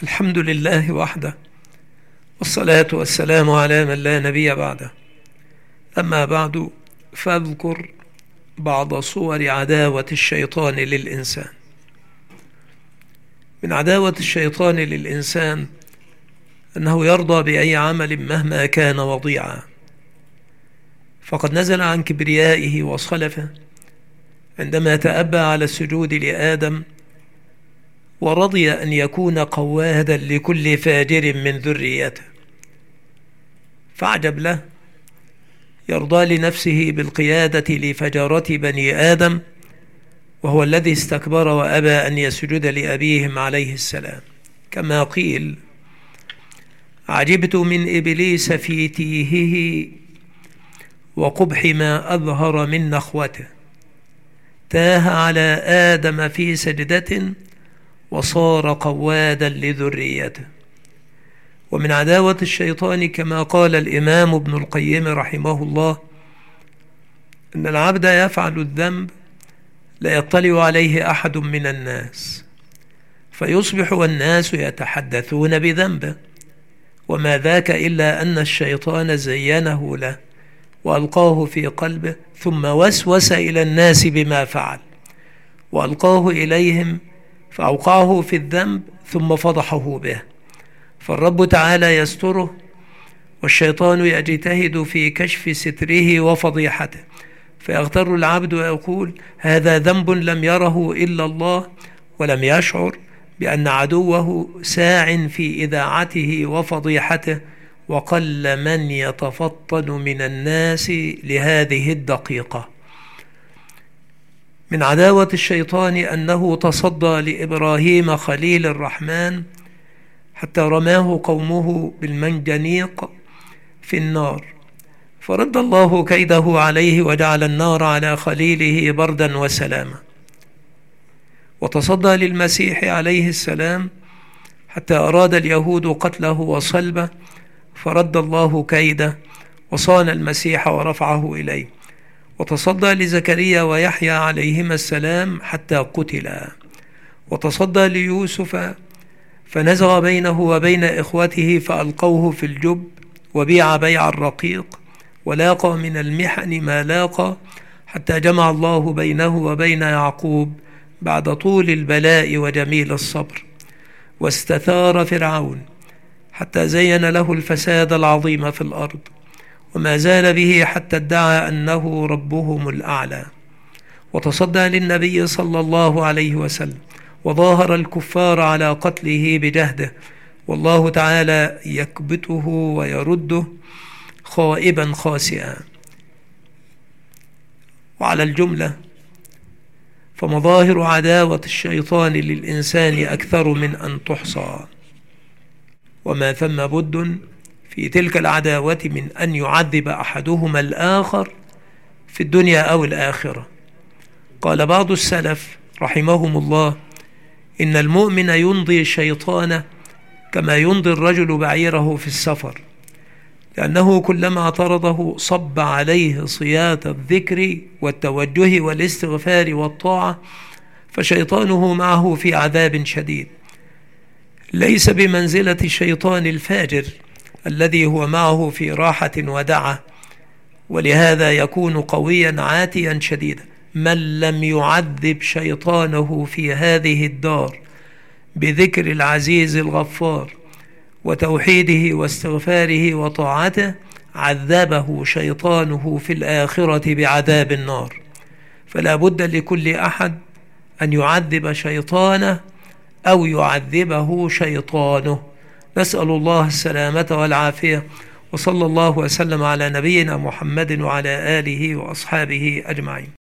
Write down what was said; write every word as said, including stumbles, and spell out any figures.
الحمد لله وحده، والصلاة والسلام على من لا نبي بعده. أما بعد، فاذكر بعض صور عداوة الشيطان للإنسان. من عداوة الشيطان للإنسان أنه يرضى بأي عمل مهما كان وضيعا، فقد نزل عن كبريائه وصلفه عندما تأبى على السجود لآدم، ورضي أن يكون قوادا لكل فاجر من ذريته. فاعجب له، يرضى لنفسه بالقيادة لفجرة بني آدم، وهو الذي استكبر وأبى أن يسجد لأبيهم عليه السلام. كما قيل: عجبت من إبليس في تيهه وقبح ما أظهر من نخوته، تاه على آدم في سجدة وصار قوادا لذريته. ومن عداوة الشيطان كما قال الإمام ابن القيم رحمه الله: أن العبد يفعل الذنب لا يطلع عليه أحد من الناس، فيصبح والناس يتحدثون بذنبه، وما ذاك إلا أن الشيطان زينه له وألقاه في قلبه، ثم وسوس إلى الناس بما فعل، وألقاه إليهم فأوقعه في الذنب ثم فضحه به. فالرب تعالى يستره، والشيطان يجتهد في كشف ستره وفضيحته، فيغتر العبد ويقول: هذا ذنب لم يره إلا الله، ولم يشعر بأن عدوه ساع في إذاعته وفضيحته، وقل من يتفطن من الناس لهذه الدقيقة. من عداوة الشيطان أنه تصدى لإبراهيم خليل الرحمن حتى رماه قومه بالمنجنيق في النار، فرد الله كيده عليه وجعل النار على خليله بردا وسلاما. وتصدى للمسيح عليه السلام حتى أراد اليهود قتله وصلبه، فرد الله كيده وصان المسيح ورفعه إليه. وتصدى لزكريا ويحيى عليهما السلام حتى قتلا. وتصدى ليوسف فنزغ بينه وبين إخوته فألقوه في الجب، وبيع بيع الرقيق، ولاقى من المحن ما لاقى، حتى جمع الله بينه وبين يعقوب بعد طول البلاء وجميل الصبر. واستثار فرعون حتى زين له الفساد العظيم في الأرض، وما زال به حتى ادعى أنه ربهم الأعلى. وتصدى للنبي صلى الله عليه وسلم وظاهر الكفار على قتله بجهده، والله تعالى يكبته ويرده خائبا خاسئا. وعلى الجملة فمظاهر عداوة الشيطان للإنسان أكثر من أن تحصى، وما ثم بد في تلك العداوة من أن يعذب أحدهما الآخر في الدنيا أو الآخرة. قال بعض السلف رحمهم الله: إن المؤمن يمضي شيطانه كما يمضي الرجل بعيره في السفر، لأنه كلما اعترضه صب عليه صياط الذكر والتوجه والاستغفار والطاعة، فشيطانه معه في عذاب شديد، ليس بمنزلة الشيطان الفاجر الذي هو معه في راحة ودعة. ولهذا يكون قويا عاتيا شديدا من لم يعذب شيطانه في هذه الدار بذكر العزيز الغفار وتوحيده واستغفاره وطاعته، عذبه شيطانه في الآخرة بعذاب النار. فلا بد لكل أحد أن يعذب شيطانه أو يعذبه شيطانه. نسأل الله السلامة والعافية، وصلى الله وسلم على نبينا محمد وعلى آله وأصحابه أجمعين.